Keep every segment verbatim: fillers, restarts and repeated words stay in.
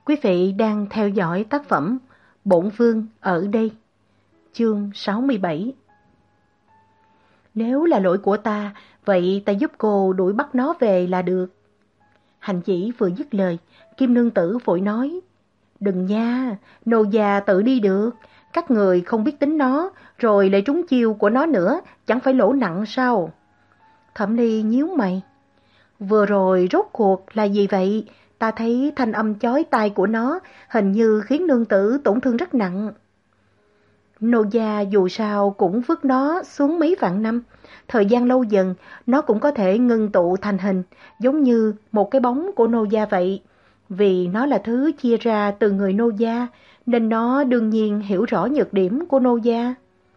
Quý vị đang theo dõi tác phẩm Bổn Vương ở đây, chương sáu mươi bảy. Nếu là lỗi của ta, vậy ta giúp cô đuổi bắt nó về là được. Hành chỉ vừa dứt lời, Kim Nương Tử vội nói, đừng nha, nô già tự đi được, các người không biết tính nó, rồi lại trúng chiêu của nó nữa, chẳng phải lỗ nặng sao? Thẩm Ly nhíu mày, vừa rồi rốt cuộc là gì vậy? Ta thấy thanh âm chói tai của nó hình như khiến nương tử tổn thương rất nặng. Nô gia dù sao cũng vứt nó xuống mấy vạn năm, thời gian lâu dần nó cũng có thể ngưng tụ thành hình, giống như một cái bóng của nô gia vậy. Vì nó là thứ chia ra từ người nô gia, nên nó đương nhiên hiểu rõ nhược điểm của nô gia.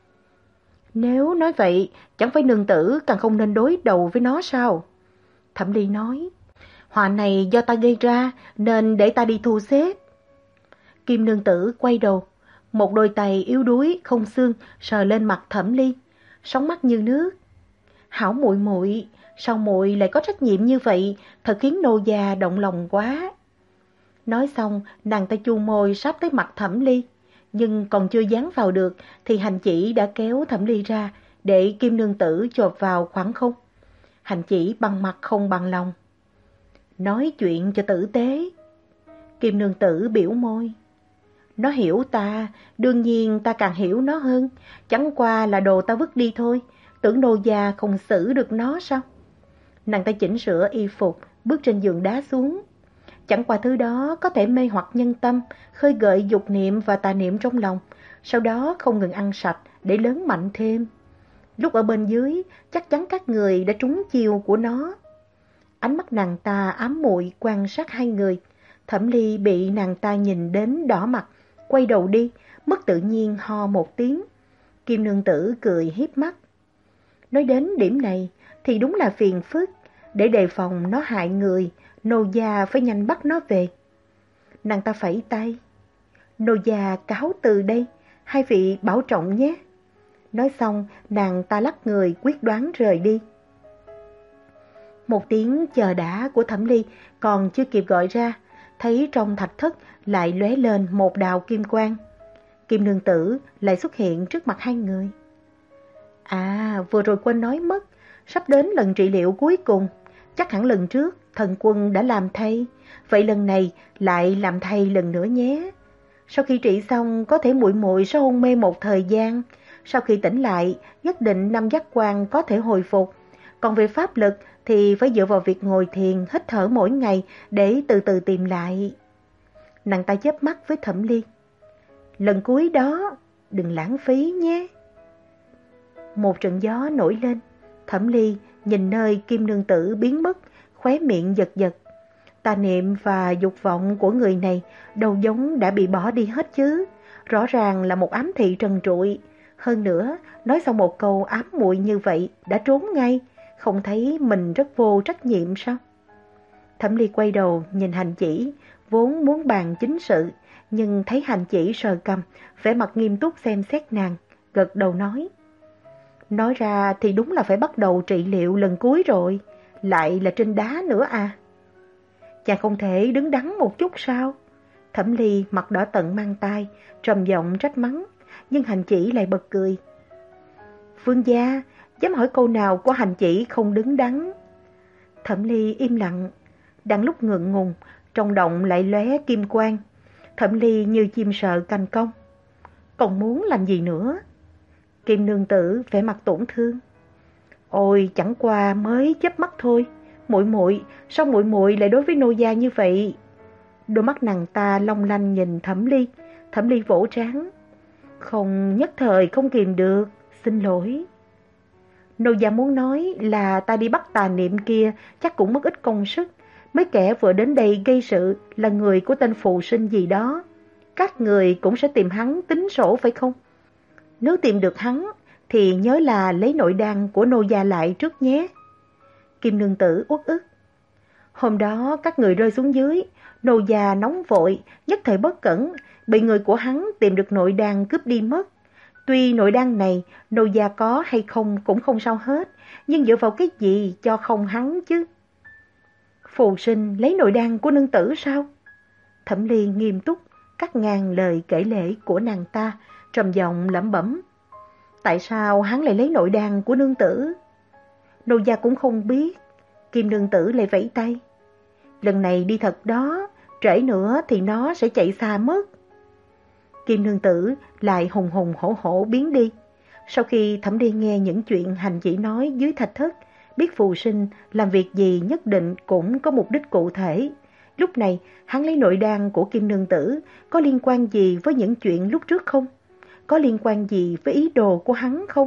Nếu nói vậy, chẳng phải nương tử càng không nên đối đầu với nó sao? Thẩm Ly nói, họa này do ta gây ra, nên để ta đi thu xếp. Kim Nương Tử quay đầu, một đôi tay yếu đuối không xương sờ lên mặt Thẩm Ly, sóng mắt như nước. Hảo muội muội, sao muội lại có trách nhiệm như vậy, thật khiến nô già động lòng quá. Nói xong, nàng ta chu môi sắp tới mặt Thẩm Ly, nhưng còn chưa dán vào được thì hành chỉ đã kéo Thẩm Ly ra để Kim Nương Tử chộp vào khoảng không. Hành chỉ bằng mặt không bằng lòng. Nói chuyện cho tử tế. Kim Nương Tử biểu môi. Nó hiểu ta, đương nhiên ta càng hiểu nó hơn, chẳng qua là đồ ta vứt đi thôi, tưởng nô gia không xử được nó sao? Nàng ta chỉnh sửa y phục, bước trên giường đá xuống. Chẳng qua thứ đó có thể mê hoặc nhân tâm, khơi gợi dục niệm và tà niệm trong lòng, sau đó không ngừng ăn sạch để lớn mạnh thêm. Lúc ở bên dưới, chắc chắn các người đã trúng chiêu của nó. Ánh mắt nàng ta ám muội quan sát hai người. Thẩm Ly bị nàng ta nhìn đến đỏ mặt, quay đầu đi, mất tự nhiên ho một tiếng. Kim Nương Tử cười hiếp mắt. Nói đến điểm này thì đúng là phiền phức, để đề phòng nó hại người, nô gia phải nhanh bắt nó về. Nàng ta phẩy tay. Nô gia cáo từ đây, hai vị bảo trọng nhé. Nói xong, nàng ta lắc người quyết đoán rời đi. Một tiếng chờ đã của Thẩm Ly còn chưa kịp gọi ra, thấy trong thạch thất lại lóe lên một đạo kim quang. Kim Nương Tử lại xuất hiện trước mặt hai người. À, vừa rồi quên nói mất, sắp đến lần trị liệu cuối cùng. Chắc hẳn lần trước thần quân đã làm thay, vậy lần này lại làm thay lần nữa nhé. Sau khi trị xong có thể muội muội sẽ hôn mê một thời gian, sau khi tỉnh lại nhất định năm giác quan có thể hồi phục. Còn về pháp lực thì phải dựa vào việc ngồi thiền, hít thở mỗi ngày để từ từ tìm lại. Nàng ta chớp mắt với Thẩm Ly. Lần cuối đó, đừng lãng phí nhé. Một trận gió nổi lên, Thẩm Ly nhìn nơi Kim Nương Tử biến mất, khóe miệng giật giật. Tà niệm và dục vọng của người này đâu giống đã bị bỏ đi hết chứ. Rõ ràng là một ám thị trần trụi. Hơn nữa, nói xong một câu ám muội như vậy đã trốn ngay, không thấy mình rất vô trách nhiệm sao? Thẩm Ly quay đầu nhìn hành chỉ, vốn muốn bàn chính sự, nhưng thấy hành chỉ sờ cằm, vẻ mặt nghiêm túc xem xét nàng, gật đầu nói. Nói ra thì đúng là phải bắt đầu trị liệu lần cuối rồi, lại là trên đá nữa à. Chàng không thể đứng đắn một chút sao? Thẩm Ly mặt đỏ tận mang tai, trầm giọng trách mắng, nhưng hành chỉ lại bật cười. Vương gia, dám hỏi câu nào của hành chỉ không đứng đắn? Thẩm Ly im lặng, đang lúc ngượng ngùng, trong động lại lóe kim quang. Thẩm Ly như chim sợ cành cong. Còn muốn làm gì nữa? Kim Nương Tử vẻ mặt tổn thương. Ôi, chẳng qua mới chớp mắt thôi. Muội muội, sao muội muội lại đối với nô gia như vậy? Đôi mắt nàng ta long lanh nhìn Thẩm Ly. Thẩm Ly vỗ trán. Không, nhất thời không kìm được, xin lỗi. Nô gia muốn nói là ta đi bắt tà niệm kia chắc cũng mất ít công sức. Mấy kẻ vừa đến đây gây sự là người của tên phù sinh gì đó. Các người cũng sẽ tìm hắn tính sổ phải không? Nếu tìm được hắn thì nhớ là lấy nội đan của nô gia lại trước nhé. Kim Nương Tử uất ức. Hôm đó các người rơi xuống dưới, nô gia nóng vội, nhất thời bất cẩn, bị người của hắn tìm được nội đan cướp đi mất. Tuy nội đan này nô gia có hay không cũng không sao hết, nhưng dựa vào cái gì cho không hắn chứ? Phù sinh lấy nội đan của nương tử sao? Thẩm Ly nghiêm túc cắt ngang lời kể lể của nàng ta, trầm giọng lẩm bẩm. Tại sao hắn lại lấy nội đan của nương tử? Nô gia cũng không biết. Kim nương tử lại vẫy tay. Lần này đi thật đó, trễ nữa thì nó sẽ chạy xa mất. Kim nương tử lại hùng hùng hổ hổ biến đi. Sau khi Thẩm Ly nghe những chuyện hành chỉ nói dưới thạch thất, biết phù sinh làm việc gì nhất định cũng có mục đích cụ thể. Lúc này hắn lấy nội đan của Kim nương tử có liên quan gì với những chuyện lúc trước không? Có liên quan gì với ý đồ của hắn không?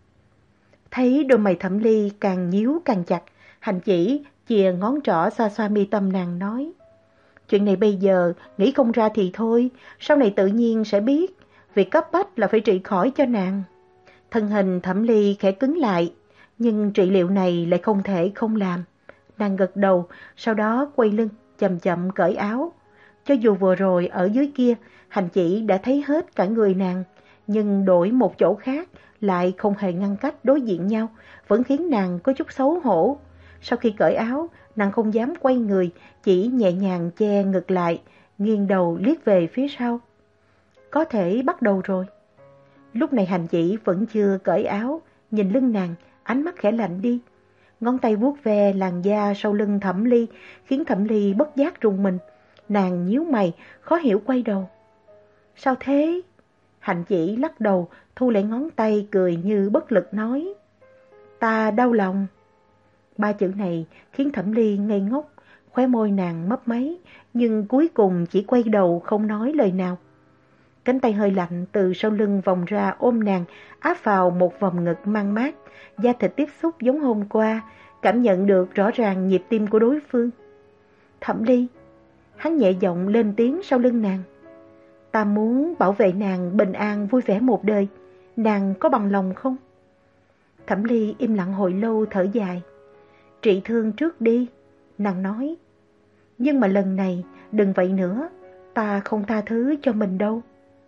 Thấy đôi mày Thẩm Ly càng nhíu càng chặt, hành chỉ chìa ngón trỏ xoa xoa mi tâm nàng nói. Chuyện này bây giờ nghĩ không ra thì thôi, sau này tự nhiên sẽ biết. Việc cấp bách là phải trị khỏi cho nàng. Thân hình Thẩm Ly khẽ cứng lại, nhưng trị liệu này lại không thể không làm. Nàng gật đầu, sau đó quay lưng, chậm chậm cởi áo. Cho dù vừa rồi ở dưới kia, hành chỉ đã thấy hết cả người nàng, nhưng đổi một chỗ khác lại không hề ngăn cách đối diện nhau, vẫn khiến nàng có chút xấu hổ. Sau khi cởi áo, nàng không dám quay người, chỉ nhẹ nhàng che ngực lại, nghiêng đầu liếc về phía sau. Có thể bắt đầu rồi. Lúc này hành chỉ vẫn chưa cởi áo, nhìn lưng nàng, ánh mắt khẽ lạnh đi. Ngón tay vuốt ve làn da sau lưng Thẩm Ly, khiến Thẩm Ly bất giác rùng mình. Nàng nhíu mày, khó hiểu quay đầu. Sao thế? Hành chỉ lắc đầu, thu lại ngón tay cười như bất lực nói. Ta đau lòng. Ba chữ này khiến Thẩm Ly ngây ngốc, khóe môi nàng mấp máy, nhưng cuối cùng chỉ quay đầu không nói lời nào. Cánh tay hơi lạnh từ sau lưng vòng ra ôm nàng, áp vào một vòng ngực mang mát, da thịt tiếp xúc giống hôm qua, cảm nhận được rõ ràng nhịp tim của đối phương. Thẩm Ly, hắn nhẹ giọng lên tiếng sau lưng nàng. Ta muốn bảo vệ nàng bình an vui vẻ một đời, nàng có bằng lòng không? Thẩm Ly im lặng hồi lâu thở dài. Trị thương trước đi, nàng nói. Nhưng mà lần này đừng vậy nữa, ta không tha thứ cho mình đâu.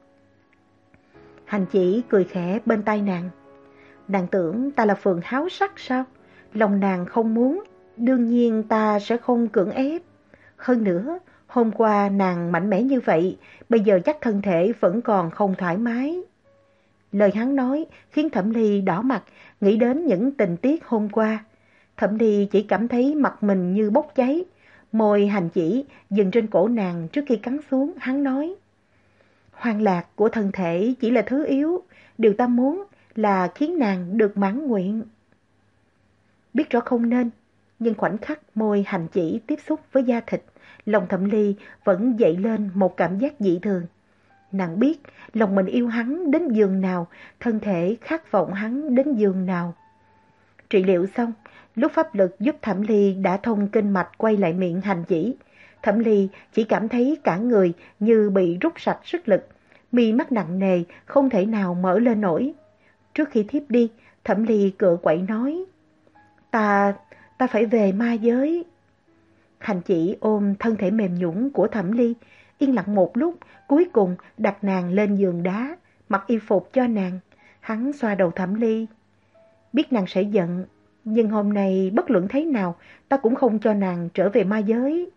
Hành chỉ cười khẽ bên tai nàng. Nàng tưởng ta là phường háo sắc sao? Lòng nàng không muốn, đương nhiên ta sẽ không cưỡng ép. Hơn nữa, hôm qua nàng mạnh mẽ như vậy, bây giờ chắc thân thể vẫn còn không thoải mái. Lời hắn nói khiến Thẩm Ly đỏ mặt, nghĩ đến những tình tiết hôm qua. Thẩm Ly chỉ cảm thấy mặt mình như bốc cháy. Môi hành chỉ dừng trên cổ nàng trước khi cắn xuống, hắn nói. Hoang lạc của thân thể chỉ là thứ yếu, điều ta muốn là khiến nàng được mãn nguyện. Biết rõ không nên, nhưng khoảnh khắc môi hành chỉ tiếp xúc với da thịt, lòng Thẩm Ly vẫn dậy lên một cảm giác dị thường. Nàng biết lòng mình yêu hắn đến giường nào, thân thể khát vọng hắn đến giường nào. Trị liệu xong, lúc pháp lực giúp Thẩm Ly đã thông kinh mạch quay lại miệng hành chỉ. Thẩm Ly chỉ cảm thấy cả người như bị rút sạch sức lực, mi mắt nặng nề, không thể nào mở lên nổi. Trước khi thiếp đi, Thẩm Ly cựa quậy nói, Ta, ta phải về ma giới. Hành chỉ ôm thân thể mềm nhũn của Thẩm Ly, yên lặng một lúc, cuối cùng đặt nàng lên giường đá, mặc y phục cho nàng. Hắn xoa đầu Thẩm Ly. Biết nàng sẽ giận, nhưng hôm nay bất luận thế nào, ta cũng không cho nàng trở về ma giới.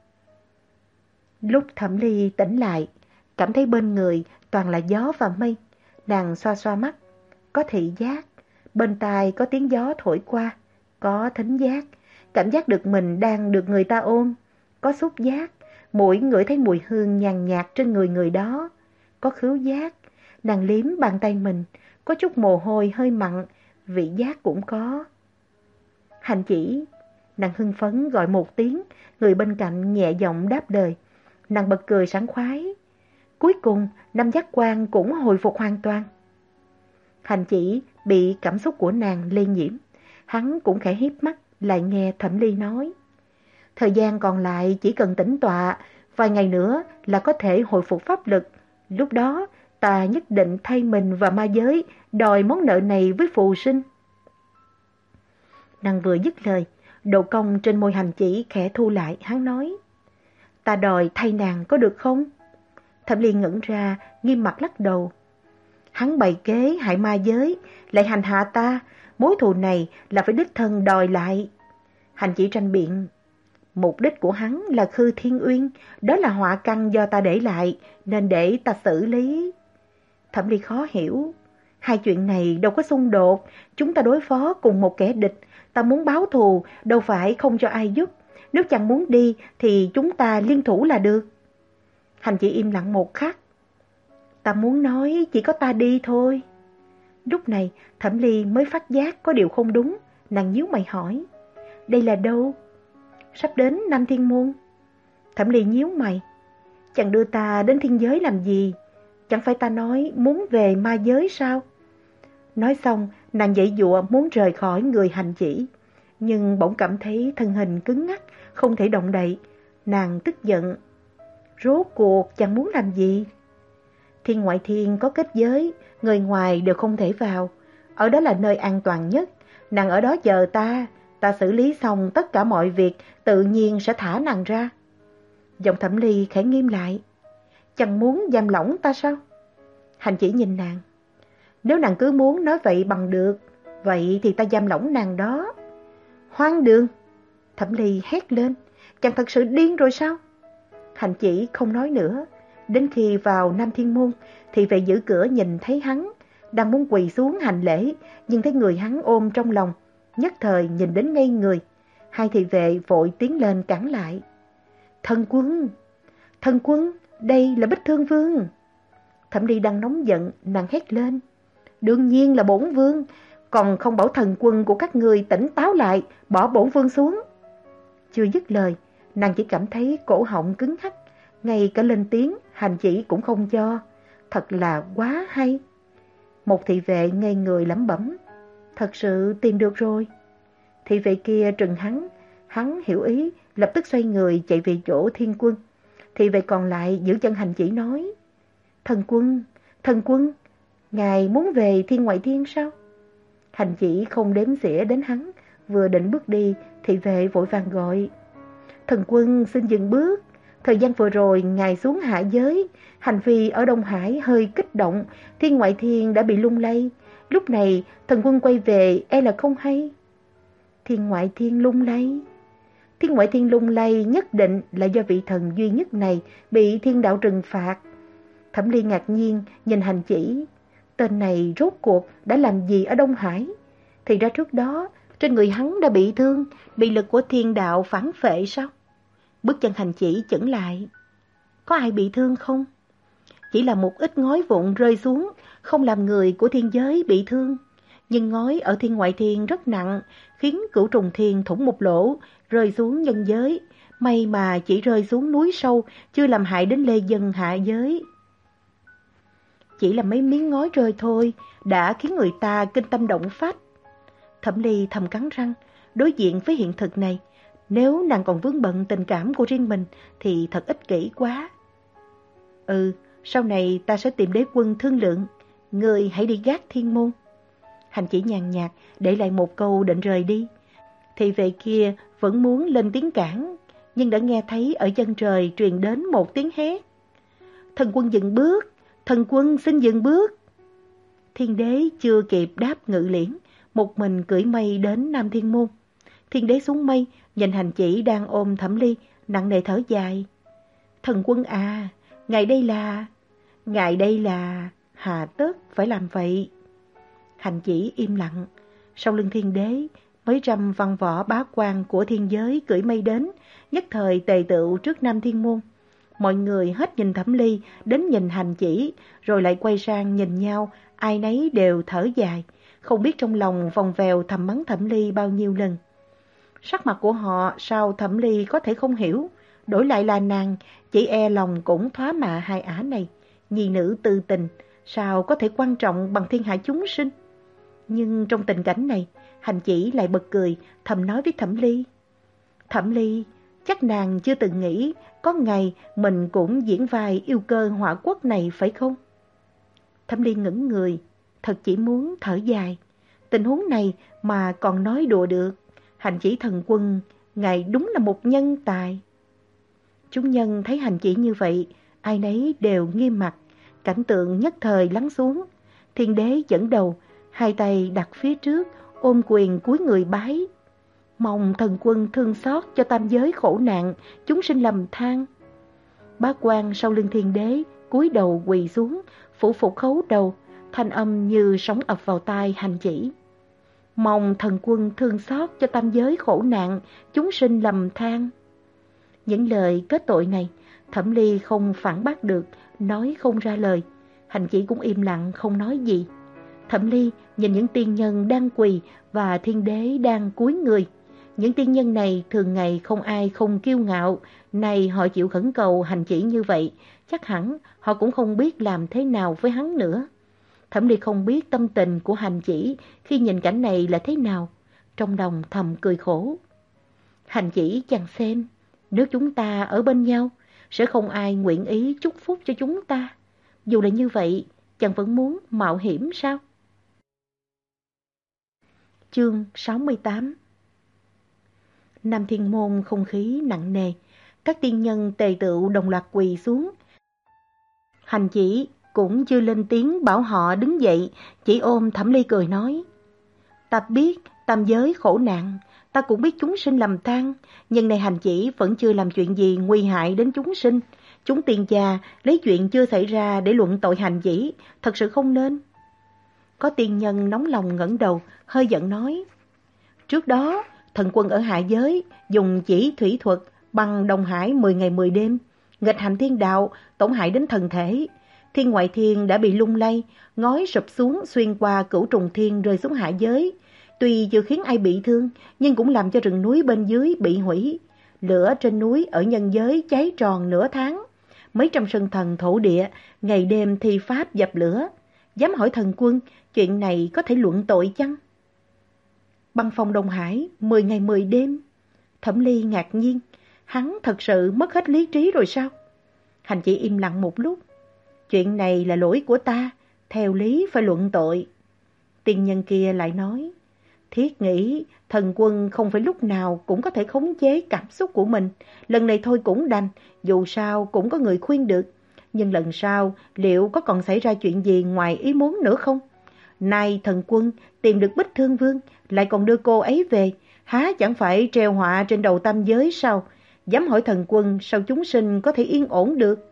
Lúc Thẩm Ly tỉnh lại, cảm thấy bên người toàn là gió và mây. Nàng xoa xoa mắt, có thị giác, bên tai có tiếng gió thổi qua, có thính giác, cảm giác được mình đang được người ta ôm, có xúc giác, mũi ngửi thấy mùi hương nhàn nhạt trên người người đó, có khứu giác, nàng liếm bàn tay mình, có chút mồ hôi hơi mặn, vị giác cũng có. Hành chỉ, nàng hưng phấn gọi một tiếng, người bên cạnh nhẹ giọng đáp lời. Nàng bật cười sảng khoái. Cuối cùng, năm giác quan cũng hồi phục hoàn toàn. Hành chỉ bị cảm xúc của nàng lây nhiễm. Hắn cũng khẽ híp mắt, lại nghe Thẩm Ly nói. Thời gian còn lại chỉ cần tĩnh tọa, vài ngày nữa là có thể hồi phục pháp lực. Lúc đó, ta nhất định thay mình và ma giới, đòi món nợ này với phù sinh. Nàng vừa dứt lời, độ cong trên môi hành chỉ khẽ thu lại, hắn nói. Ta đòi thay nàng có được không? Thẩm Ly ngẩn ra, nghiêm mặt lắc đầu. Hắn bày kế hại ma giới, lại hành hạ ta, mối thù này là phải đích thân đòi lại. Hành chỉ tranh biện. Mục đích của hắn là Khư Thiên Uyên, đó là họa căn do ta để lại, nên để ta xử lý. Thẩm Ly khó hiểu, hai chuyện này đâu có xung đột, chúng ta đối phó cùng một kẻ địch, ta muốn báo thù, đâu phải không cho ai giúp. Nếu chàng muốn đi thì chúng ta liên thủ là được. Hành Chỉ im lặng một khắc. Ta muốn nói chỉ có ta đi thôi. Lúc này Thẩm Ly mới phát giác có điều không đúng, nàng nhíu mày hỏi. Đây là đâu? Sắp đến Nam Thiên Môn. Thẩm Ly nhíu mày. Chàng đưa ta đến thiên giới làm gì? Chẳng phải ta nói muốn về ma giới sao? Nói xong, nàng giãy giụa muốn rời khỏi người Hành Chỉ, nhưng bỗng cảm thấy thân hình cứng ngắc, không thể động đậy. Nàng tức giận. Rốt cuộc chàng muốn làm gì? Thiên ngoại thiên có kết giới, người ngoài đều không thể vào. Ở đó là nơi an toàn nhất. Nàng ở đó chờ ta, ta xử lý xong tất cả mọi việc, tự nhiên sẽ thả nàng ra. Giọng Thẩm Ly khẽ nghiêm lại. Chàng muốn giam lỏng ta sao? Hành Chỉ nhìn nàng. Nếu nàng cứ muốn nói vậy bằng được, vậy thì ta giam lỏng nàng đó. Hoang đường! Thẩm Ly hét lên. Chàng thật sự điên rồi sao? Hành Chỉ không nói nữa. Đến khi vào Nam Thiên Môn thì vệ giữ cửa nhìn thấy hắn, đang muốn quỳ xuống hành lễ, nhưng thấy người hắn ôm trong lòng, nhất thời nhìn đến ngây người. Hai thị vệ vội tiến lên cản lại. Thân quân! Thân quân! Đây là Bích Thương Vương! Thẩm Ly đang nóng giận, nàng hét lên. Đương nhiên là bổn vương, còn không bảo thần quân của các ngươi tỉnh táo lại, bỏ bổn vương xuống. Chưa dứt lời, nàng chỉ cảm thấy cổ họng cứng hắc, ngay cả lên tiếng Hành Chỉ cũng không cho. Thật là quá hay. Một thị vệ ngây người lẩm bẩm. Thật sự tìm được rồi. Thị vệ kia trừng hắn, hắn hiểu ý, lập tức xoay người chạy về chỗ Thiên Quân. Thị vệ còn lại giữ chân Hành Chỉ nói. Thần quân, thần quân, ngài muốn về thiên ngoại thiên sao? Hành Chỉ không đếm xỉa đến hắn, vừa định bước đi, thị vệ vội vàng gọi. Thần quân xin dừng bước. Thời gian vừa rồi ngài xuống hạ giới, hành vi ở Đông Hải hơi kích động, thiên ngoại thiên đã bị lung lay. Lúc này thần quân quay về e là không hay. Thiên ngoại thiên lung lay? Thiên ngoại thiên lung lay nhất định là do vị thần duy nhất này bị thiên đạo trừng phạt. Thẩm Ly ngạc nhiên nhìn Hành Chỉ. Tên này rốt cuộc đã làm gì ở Đông Hải? Thì ra trước đó trên người hắn đã bị thương, bị lực của thiên đạo phản phệ sao? Bước chân Hành Chỉ chững lại. Có ai bị thương không? Chỉ là một ít ngói vụn rơi xuống, không làm người của thiên giới bị thương. Nhưng ngói ở thiên ngoại thiên rất nặng, khiến Cửu Trùng Thiên thủng một lỗ, rơi xuống nhân giới. May mà chỉ rơi xuống núi sâu, chưa làm hại đến lê dân hạ giới. Chỉ là mấy miếng ngói rơi thôi, đã khiến người ta kinh tâm động phách. Thẩm Ly thầm cắn răng, đối diện với hiện thực này, nếu nàng còn vướng bận tình cảm của riêng mình thì thật ích kỷ quá. Ừ, sau này ta sẽ tìm đế quân thương lượng, người hãy đi gác thiên môn. Hành Chỉ nhàn nhạt để lại một câu định rời đi. Thị vệ kia vẫn muốn lên tiếng cản, nhưng đã nghe thấy ở chân trời truyền đến một tiếng hét. Thần quân dừng bước, thần quân xin dừng bước. Thiên đế chưa kịp đáp ngự liễn, một mình cưỡi mây đến Nam Thiên Môn. Thiên đế xuống mây, nhìn Hành Chỉ đang ôm Thẩm Ly, nặng nề thở dài. Thần quân à, ngài đây là... Ngài đây là... Hà tất phải làm vậy. Hành Chỉ im lặng. Sau lưng thiên đế, mấy trăm văn võ bá quan của thiên giới cưỡi mây đến, nhất thời tề tựu trước Nam Thiên Môn. Mọi người hết nhìn Thẩm Ly, đến nhìn Hành Chỉ, rồi lại quay sang nhìn nhau, ai nấy đều thở dài, không biết trong lòng vòng vèo thầm mắng Thẩm Ly bao nhiêu lần. Sắc mặt của họ sao Thẩm Ly có thể không hiểu, đổi lại là nàng, chỉ e lòng cũng thoá mạ hai ả này, nhi nữ tư tình, sao có thể quan trọng bằng thiên hạ chúng sinh. Nhưng trong tình cảnh này, Hành Chỉ lại bật cười, thầm nói với Thẩm Ly. Thẩm Ly, chắc nàng chưa từng nghĩ có ngày mình cũng diễn vai yêu cơ hỏa quốc này phải không? Thẩm Ly ngẩng người, thật chỉ muốn thở dài. Tình huống này mà còn nói đùa được. Hành Chỉ thần quân, ngài đúng là một nhân tài. Chúng nhân thấy Hành Chỉ như vậy, ai nấy đều nghiêm mặt, cảnh tượng nhất thời lắng xuống. Thiên đế dẫn đầu, hai tay đặt phía trước, ôm quyền cúi người bái. Mong thần quân thương xót cho tam giới khổ nạn, chúng sinh lầm than. Bá quan sau lưng thiên đế cúi đầu quỳ xuống, phủ phục khấu đầu, thanh âm như sóng ập vào tai hành chỉ. Mong thần quân thương xót cho tam giới khổ nạn, chúng sinh lầm than. Những lời kết tội này, Thẩm Ly không phản bác được, nói không ra lời. Hành chỉ cũng im lặng không nói gì. Thẩm Ly nhìn những tiên nhân đang quỳ và thiên đế đang cúi người. Những tiên nhân này thường ngày không ai không kiêu ngạo, nay họ chịu khẩn cầu hành chỉ như vậy, chắc hẳn họ cũng không biết làm thế nào với hắn nữa. Thẩm Ly không biết tâm tình của hành chỉ khi nhìn cảnh này là thế nào, trong lòng thầm cười khổ. Hành chỉ chàng xem, nếu chúng ta ở bên nhau, sẽ không ai nguyện ý chúc phúc cho chúng ta. Dù là như vậy, chàng vẫn muốn mạo hiểm sao? Chương sáu mươi tám. Nam Thiên Môn không khí nặng nề, các tiên nhân tề tựu đồng loạt quỳ xuống. Hành chỉ cũng chưa lên tiếng bảo họ đứng dậy, chỉ ôm Thẩm Ly cười nói: Ta biết tam giới khổ nạn, ta cũng biết chúng sinh lầm than, nhưng này hành chỉ vẫn chưa làm chuyện gì nguy hại đến chúng sinh. Chúng tiên gia lấy chuyện chưa xảy ra để luận tội hành chỉ, thật sự không nên. Có tiên nhân nóng lòng ngẩng đầu, hơi giận nói: Trước đó, thần quân ở hạ giới dùng chỉ thủy thuật băng Đông Hải mười ngày mười đêm, nghịch hành thiên đạo, tổn hại đến thần thể. Thiên ngoại thiên đã bị lung lay, ngói sụp xuống xuyên qua cửu trùng thiên rơi xuống hạ giới. Tuy chưa khiến ai bị thương, nhưng cũng làm cho rừng núi bên dưới bị hủy. Lửa trên núi ở nhân giới cháy tròn nửa tháng. Mấy trăm sơn thần thổ địa, ngày đêm thi pháp dập lửa. Dám hỏi thần quân, chuyện này có thể luận tội chăng? Băng phong Đông Hải, mười ngày mười đêm. Thẩm Ly ngạc nhiên, hắn thật sự mất hết lý trí rồi sao? Hành chỉ im lặng một lúc. Chuyện này là lỗi của ta, theo lý phải luận tội. Tiên nhân kia lại nói: Thiết nghĩ thần quân không phải lúc nào cũng có thể khống chế cảm xúc của mình. Lần này thôi cũng đành, dù sao cũng có người khuyên được. Nhưng lần sau liệu có còn xảy ra chuyện gì ngoài ý muốn nữa không? Nay thần quân tìm được Bích Thương Vương, lại còn đưa cô ấy về, há chẳng phải treo họa trên đầu tam giới sao? Dám hỏi thần quân sao chúng sinh có thể yên ổn được?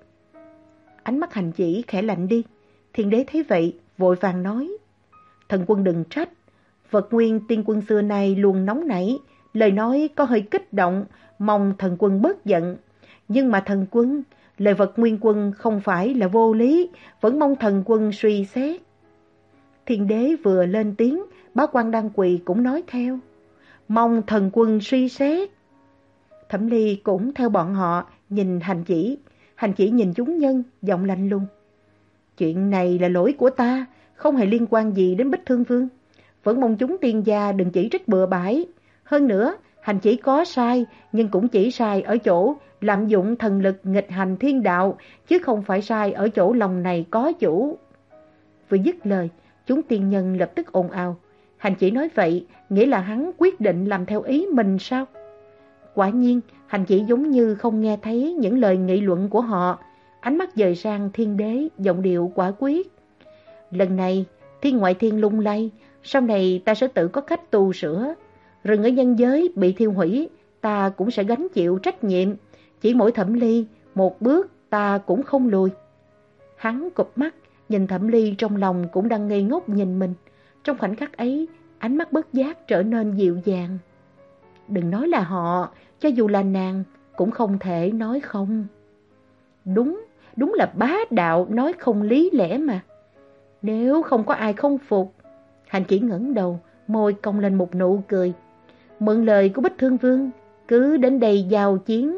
Ánh mắt hành chỉ khẽ lạnh đi. Thiên đế thấy vậy vội vàng nói: Thần quân đừng trách, vật nguyên tiên quân xưa nay luôn nóng nảy, lời nói có hơi kích động, mong thần quân bớt giận. Nhưng mà thần quân, lời vật nguyên quân không phải là vô lý, vẫn mong thần quân suy xét. Thiên đế vừa lên tiếng, bá quan đang quỳ cũng nói theo: Mong thần quân suy xét. Thẩm Ly cũng theo bọn họ nhìn hành chỉ. Hành chỉ nhìn chúng nhân, giọng lạnh lùng: Chuyện này là lỗi của ta, không hề liên quan gì đến Bích Thương Vương. Vẫn mong chúng tiên gia đừng chỉ trích bừa bãi. Hơn nữa, hành chỉ có sai, nhưng cũng chỉ sai ở chỗ lạm dụng thần lực nghịch hành thiên đạo, chứ không phải sai ở chỗ lòng này có chủ. Vừa dứt lời, chúng tiên nhân lập tức ồn ào. Hành chỉ nói vậy, nghĩa là hắn quyết định làm theo ý mình sao? Quả nhiên, hành chỉ giống như không nghe thấy những lời nghị luận của họ. Ánh mắt dời sang thiên đế, giọng điệu quả quyết: Lần này, thiên ngoại thiên lung lay, sau này ta sẽ tự có cách tu sửa. Rừng ở nhân giới bị thiêu hủy, ta cũng sẽ gánh chịu trách nhiệm. Chỉ mỗi Thẩm Ly, một bước ta cũng không lùi. Hắn cụp mắt, nhìn Thẩm Ly trong lòng cũng đang ngây ngốc nhìn mình. Trong khoảnh khắc ấy, ánh mắt bất giác trở nên dịu dàng. Đừng nói là họ, cho dù là nàng, cũng không thể nói không. Đúng, đúng là bá đạo nói không lý lẽ mà. Nếu không có ai không phục. Hành chỉ ngẩng đầu, môi cong lên một nụ cười. Mượn lời của Bích Thương Vương, cứ đến đây giao chiến.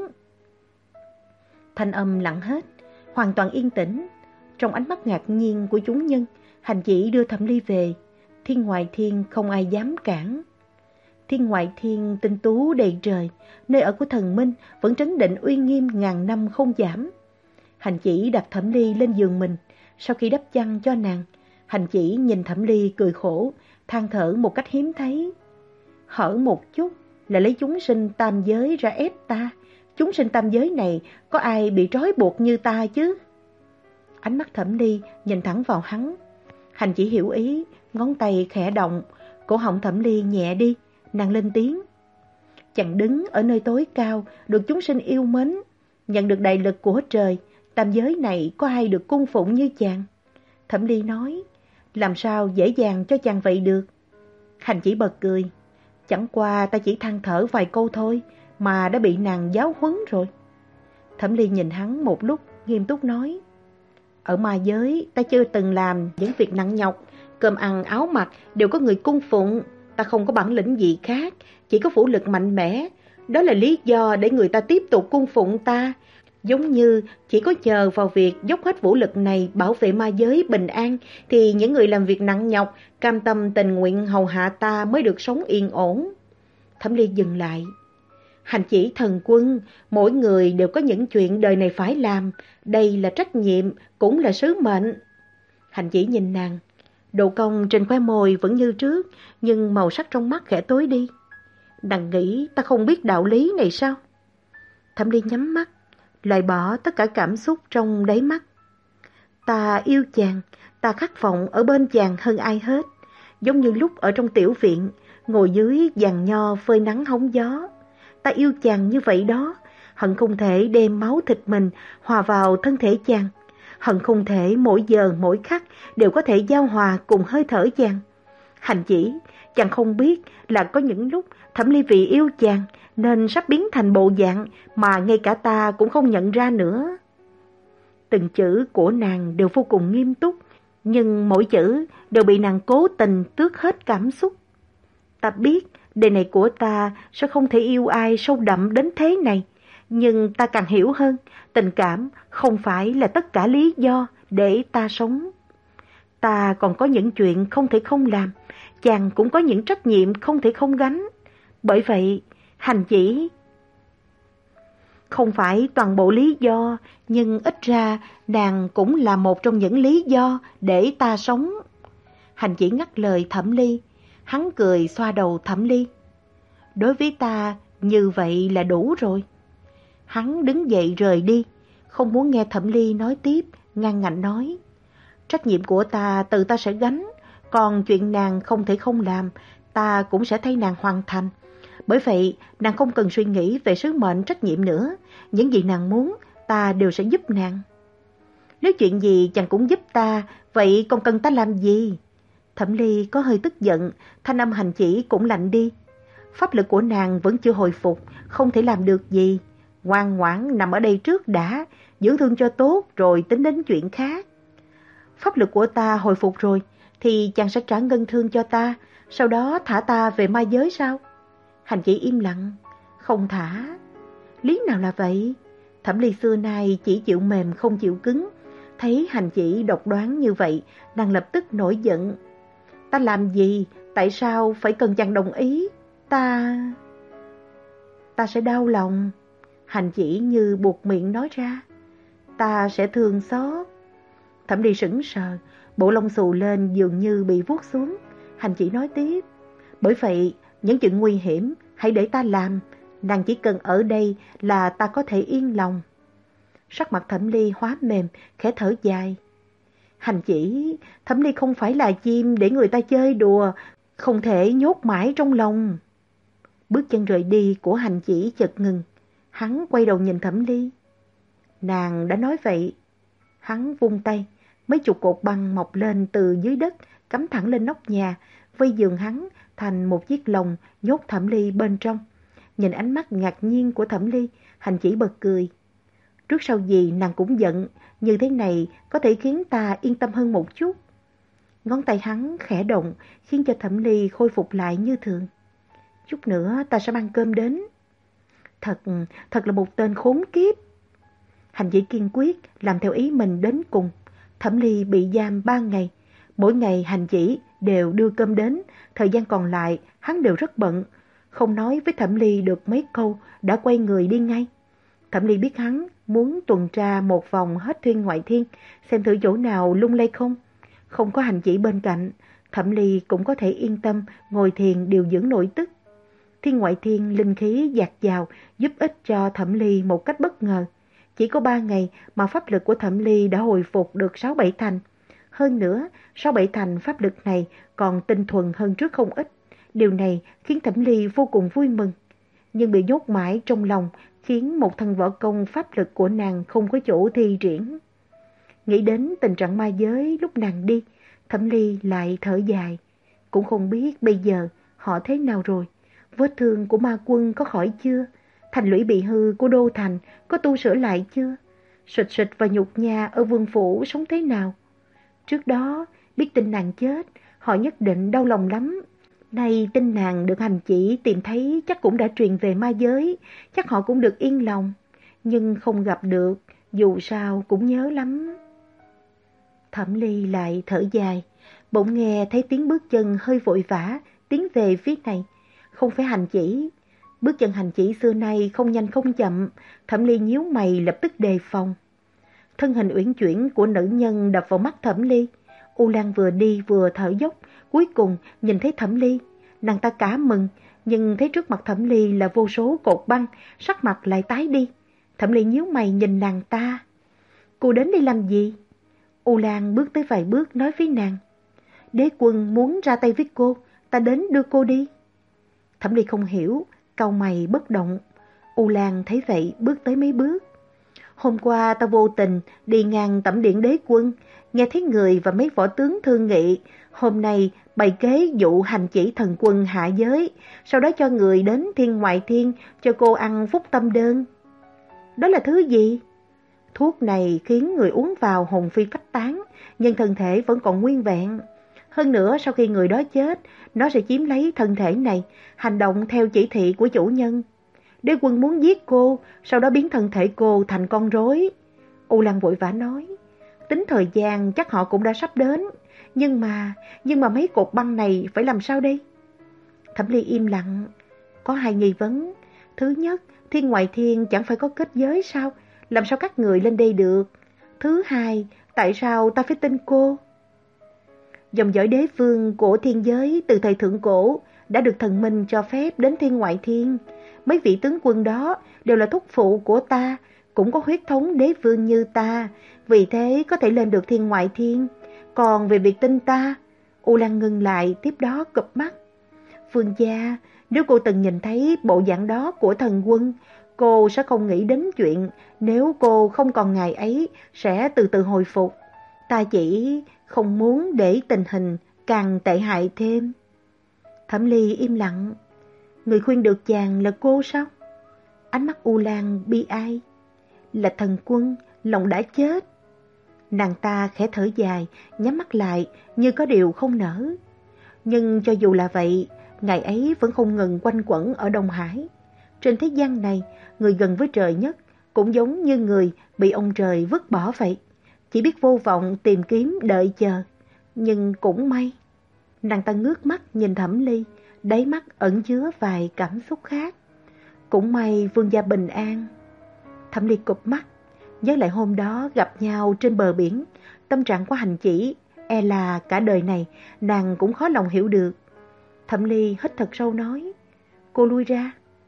Thanh âm lặng hết, hoàn toàn yên tĩnh. Trong ánh mắt ngạc nhiên của chúng nhân, hành chỉ đưa Thẩm Ly về. Thiên ngoại thiên không ai dám cản. Thiên ngoại thiên tinh tú đầy trời, nơi ở của thần minh vẫn trấn định uy nghiêm ngàn năm không giảm. Hành chỉ đặt Thẩm Ly lên giường mình, sau khi đắp chăn cho nàng, hành chỉ nhìn Thẩm Ly cười khổ, than thở một cách hiếm thấy. Hở một chút là lấy chúng sinh tam giới ra ép ta. Chúng sinh tam giới này có ai bị trói buộc như ta chứ? Ánh mắt Thẩm Ly nhìn thẳng vào hắn. Hành chỉ hiểu ý, ngón tay khẽ động, cổ họng Thẩm Ly nhẹ đi, nàng lên tiếng: Chàng đứng ở nơi tối cao, được chúng sinh yêu mến, nhận được đại lực của trời, tam giới này có ai được cung phụng như chàng? Thẩm Ly nói, làm sao dễ dàng cho chàng vậy được? Hành Chỉ bật cười, chẳng qua ta chỉ than thở vài câu thôi mà đã bị nàng giáo huấn rồi. Thẩm Ly nhìn hắn một lúc, nghiêm túc nói, ở ma giới ta chưa từng làm những việc nặng nhọc, cơm ăn áo mặc đều có người cung phụng, ta không có bản lĩnh gì khác, chỉ có vũ lực mạnh mẽ, đó là lý do để người ta tiếp tục cung phụng ta. Giống như chỉ có nhờ vào việc dốc hết vũ lực này bảo vệ ma giới bình an, thì những người làm việc nặng nhọc, cam tâm tình nguyện hầu hạ ta mới được sống yên ổn. Thẩm Ly dừng lại. Hành Chỉ thần quân, mỗi người đều có những chuyện đời này phải làm, đây là trách nhiệm, cũng là sứ mệnh. Hành Chỉ nhìn nàng, độ cong trên khóe môi vẫn như trước, nhưng màu sắc trong mắt khẽ tối đi. Nàng nghĩ ta không biết đạo lý này sao? Thẩm Ly nhắm mắt, loại bỏ tất cả cảm xúc trong đáy mắt. Ta yêu chàng, ta khát vọng ở bên chàng hơn ai hết, giống như lúc ở trong tiểu viện, ngồi dưới giàn nho phơi nắng hóng gió. Ta yêu chàng như vậy đó, hận không thể đem máu thịt mình hòa vào thân thể chàng, hận không thể mỗi giờ mỗi khắc đều có thể giao hòa cùng hơi thở chàng. Hành Chỉ, chàng không biết là có những lúc Thẩm Ly vì yêu chàng nên sắp biến thành bộ dạng mà ngay cả ta cũng không nhận ra nữa. Từng chữ của nàng đều vô cùng nghiêm túc, nhưng mỗi chữ đều bị nàng cố tình tước hết cảm xúc. Ta biết đời này của ta sẽ không thể yêu ai sâu đậm đến thế này, nhưng ta càng hiểu hơn, tình cảm không phải là tất cả lý do để ta sống. Ta còn có những chuyện không thể không làm, chàng cũng có những trách nhiệm không thể không gánh. Bởi vậy, Hành Chỉ không phải toàn bộ lý do, nhưng ít ra nàng cũng là một trong những lý do để ta sống. Hành Chỉ ngắt lời Thẩm Ly, hắn cười xoa đầu Thẩm Ly. Đối với ta, như vậy là đủ rồi. Hắn đứng dậy rời đi, không muốn nghe Thẩm Ly nói tiếp, ngang ngạnh nói. Trách nhiệm của ta tự ta sẽ gánh, còn chuyện nàng không thể không làm, ta cũng sẽ thay nàng hoàn thành. Bởi vậy, nàng không cần suy nghĩ về sứ mệnh trách nhiệm nữa, những gì nàng muốn, ta đều sẽ giúp nàng. Nếu chuyện gì chàng cũng giúp ta, vậy còn cần ta làm gì? Thẩm Ly có hơi tức giận, thanh âm Hành Chỉ cũng lạnh đi. Pháp lực của nàng vẫn chưa hồi phục, không thể làm được gì. Ngoan ngoãn nằm ở đây trước đã, dưỡng thương cho tốt rồi tính đến chuyện khác. Pháp lực của ta hồi phục rồi, thì chàng sẽ trả ngân thương cho ta, sau đó thả ta về ma giới sao? Hành Chỉ im lặng, không thả. Lý nào là vậy? Thẩm Ly xưa nay chỉ chịu mềm không chịu cứng. Thấy Hành Chỉ độc đoán như vậy, nàng lập tức nổi giận. Ta làm gì? Tại sao phải cần chàng đồng ý? Ta... Ta sẽ đau lòng. Hành Chỉ như buộc miệng nói ra. Ta sẽ thương xót. Thẩm Ly sững sờ, bộ lông xù lên dường như bị vuốt xuống. Hành Chỉ nói tiếp. Bởi vậy, những chuyện nguy hiểm, hãy để ta làm. Nàng chỉ cần ở đây là ta có thể yên lòng. Sắc mặt Thẩm Ly hóa mềm, khẽ thở dài. Hành Chỉ, Thẩm Ly không phải là chim để người ta chơi đùa, không thể nhốt mãi trong lòng. Bước chân rời đi của Hành Chỉ chợt ngừng. Hắn quay đầu nhìn Thẩm Ly. Nàng đã nói vậy. Hắn vung tay, mấy chục cột băng mọc lên từ dưới đất, cắm thẳng lên nóc nhà, vây giường hắn thành một chiếc lồng, nhốt Thẩm Ly bên trong. Nhìn ánh mắt ngạc nhiên của Thẩm Ly, Hành Chỉ bật cười. Trước sau gì nàng cũng giận, như thế này có thể khiến ta yên tâm hơn một chút. Ngón tay hắn khẽ động, khiến cho Thẩm Ly khôi phục lại như thường. Chút nữa ta sẽ mang cơm đến. Thật, thật là một tên khốn kiếp. Hành Chỉ kiên quyết làm theo ý mình đến cùng. Thẩm Ly bị giam ba ngày. Mỗi ngày Hành Chỉ đều đưa cơm đến, thời gian còn lại hắn đều rất bận. Không nói với Thẩm Ly được mấy câu đã quay người đi ngay. Thẩm Ly biết hắn muốn tuần tra một vòng hết Thiên Ngoại Thiên, xem thử chỗ nào lung lay không. Không có Hành Chỉ bên cạnh, Thẩm Ly cũng có thể yên tâm ngồi thiền điều dưỡng nội tức. Thiên Ngoại Thiên linh khí dạt dào giúp ích cho Thẩm Ly một cách bất ngờ. Chỉ có ba ngày mà pháp lực của Thẩm Ly đã hồi phục được sáu bảy thành. Hơn nữa, sáu bảy thành pháp lực này còn tinh thuần hơn trước không ít. Điều này khiến Thẩm Ly vô cùng vui mừng. nhưng bị nhốt mãi trong lòng, khiến một thân võ công pháp lực của nàng không có chỗ thi triển. Nghĩ đến tình trạng ma giới lúc nàng đi, Thẩm Ly lại thở dài. Cũng không biết bây giờ họ thế nào rồi. Vết thương của ma quân có khỏi chưa? Thành lũy bị hư của đô thành có tu sửa lại chưa? Sụt sụt và nhục nhà ở vương phủ sống thế nào? Trước đó biết tin nàng chết, họ nhất định đau lòng lắm. Nay tin nàng được hành chỉ tìm thấy chắc cũng đã truyền về ma giới, chắc họ cũng được yên lòng. Nhưng không gặp được, dù sao cũng nhớ lắm. Thẩm Ly lại thở dài, bỗng nghe thấy tiếng bước chân hơi vội vã, tiến về phía này. Không phải hành chỉ. Bước chân hành chỉ xưa nay không nhanh không chậm, Thẩm Ly nhíu mày lập tức đề phòng. Thân hình uyển chuyển của nữ nhân đập vào mắt Thẩm Ly. U Lan vừa đi vừa thở dốc, cuối cùng nhìn thấy Thẩm Ly. Nàng ta cả mừng, nhưng thấy trước mặt Thẩm Ly là vô số cột băng, sắc mặt lại tái đi. Thẩm Ly nhíu mày nhìn nàng ta. Cô đến đây làm gì? U Lan bước tới vài bước nói với nàng. Đế quân muốn ra tay với cô, ta đến đưa cô đi. Thẩm Ly không hiểu, cau mày bất động. U Lan thấy vậy bước tới mấy bước. Hôm qua ta vô tình đi ngang tẩm điện đế quân, nghe thấy người và mấy võ tướng thương nghị. Hôm nay bày kế dụ hành chỉ thần quân hạ giới, sau đó cho người đến thiên ngoại thiên cho cô ăn phúc tâm đơn. Đó là thứ gì? Thuốc này khiến người uống vào hồn phi phách tán, nhưng thân thể vẫn còn nguyên vẹn. Hơn nữa sau khi người đó chết, nó sẽ chiếm lấy thân thể này, hành động theo chỉ thị của chủ nhân. Đế quân muốn giết cô, sau đó biến thân thể cô thành con rối. U Lan vội vã nói, tính thời gian chắc họ cũng đã sắp đến. Nhưng mà, nhưng mà mấy cột băng này phải làm sao đây? Thẩm Ly im lặng, có hai nghi vấn. Thứ nhất, thiên ngoại thiên chẳng phải có kết giới sao? Làm sao các người lên đây được? Thứ hai, tại sao ta phải tin cô? Dòng dõi đế vương của thiên giới từ thời thượng cổ đã được thần minh cho phép đến thiên ngoại thiên. Mấy vị tướng quân đó đều là thúc phụ của ta, cũng có huyết thống đế vương như ta, vì thế có thể lên được thiên ngoại thiên. Còn về việc tin ta, U Lan ngừng lại, tiếp đó cụp mắt. Vương gia, nếu cô từng nhìn thấy bộ dạng đó của thần quân, cô sẽ không nghĩ đến chuyện nếu cô không còn ngày ấy sẽ từ từ hồi phục. Ta chỉ không muốn để tình hình càng tệ hại thêm. Thẩm Ly im lặng. Người khuyên được chàng là cô sao? Ánh mắt U Lan bi ai. Là thần quân, lòng đã chết. Nàng ta khẽ thở dài, nhắm mắt lại như có điều không nỡ. Nhưng cho dù là vậy, ngày ấy vẫn không ngừng quanh quẩn ở Đông Hải. Trên thế gian này, người gần với trời nhất cũng giống như người bị ông trời vứt bỏ vậy. Chỉ biết vô vọng tìm kiếm đợi chờ. Nhưng cũng may. Nàng ta ngước mắt nhìn Thẩm Ly, đáy mắt ẩn chứa vài cảm xúc khác. Cũng may vương gia bình an. Thẩm Ly cụp mắt, nhớ lại hôm đó gặp nhau trên bờ biển. Tâm trạng của hành chỉ, e là cả đời này nàng cũng khó lòng hiểu được. Thẩm Ly hít thật sâu nói, cô lui ra.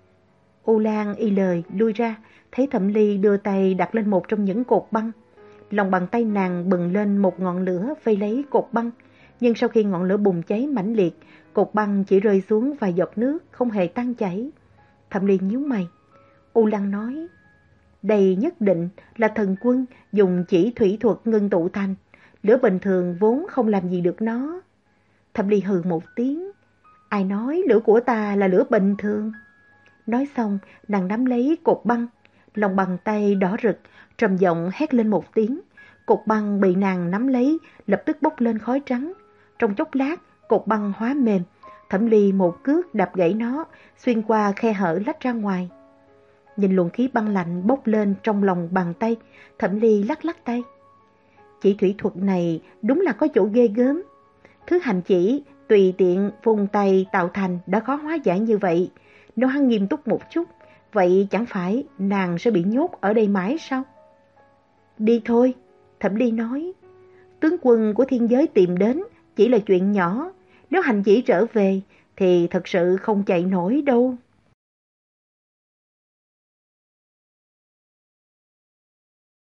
U Lan y lời lui ra, thấy Thẩm Ly đưa tay đặt lên một trong những cột băng. Lòng bàn tay nàng bừng lên một ngọn lửa vây lấy cột băng, nhưng sau khi ngọn lửa bùng cháy mãnh liệt, cột băng chỉ rơi xuống vài giọt nước, không hề tan chảy. Thẩm Ly nhíu mày. U Lan nói, đây nhất định là thần quân dùng chỉ thủy thuật ngưng tụ thành, lửa bình thường vốn không làm gì được nó. Thẩm Ly hừ một tiếng, ai nói lửa của ta là lửa bình thường? Nói xong, nàng nắm lấy cột băng, lòng bàn tay đỏ rực, trầm giọng hét lên một tiếng. Cột băng bị nàng nắm lấy, lập tức bốc lên khói trắng. Trong chốc lát, cột băng hóa mềm. Thẩm Ly một cước đạp gãy nó, xuyên qua khe hở lách ra ngoài. Nhìn luồng khí băng lạnh bốc lên trong lòng bàn tay, Thẩm Ly lắc lắc tay. Chỉ thủy thuật này đúng là có chỗ ghê gớm. Thứ hành chỉ tùy tiện vùng tay tạo thành đã khó hóa giải như vậy. Nếu hắn nghiêm túc một chút, vậy chẳng phải nàng sẽ bị nhốt ở đây mãi sao? Đi thôi, Thẩm Ly nói. Tướng quân của thiên giới tìm đến chỉ là chuyện nhỏ. Nếu hành chỉ trở về thì thật sự không chạy nổi đâu.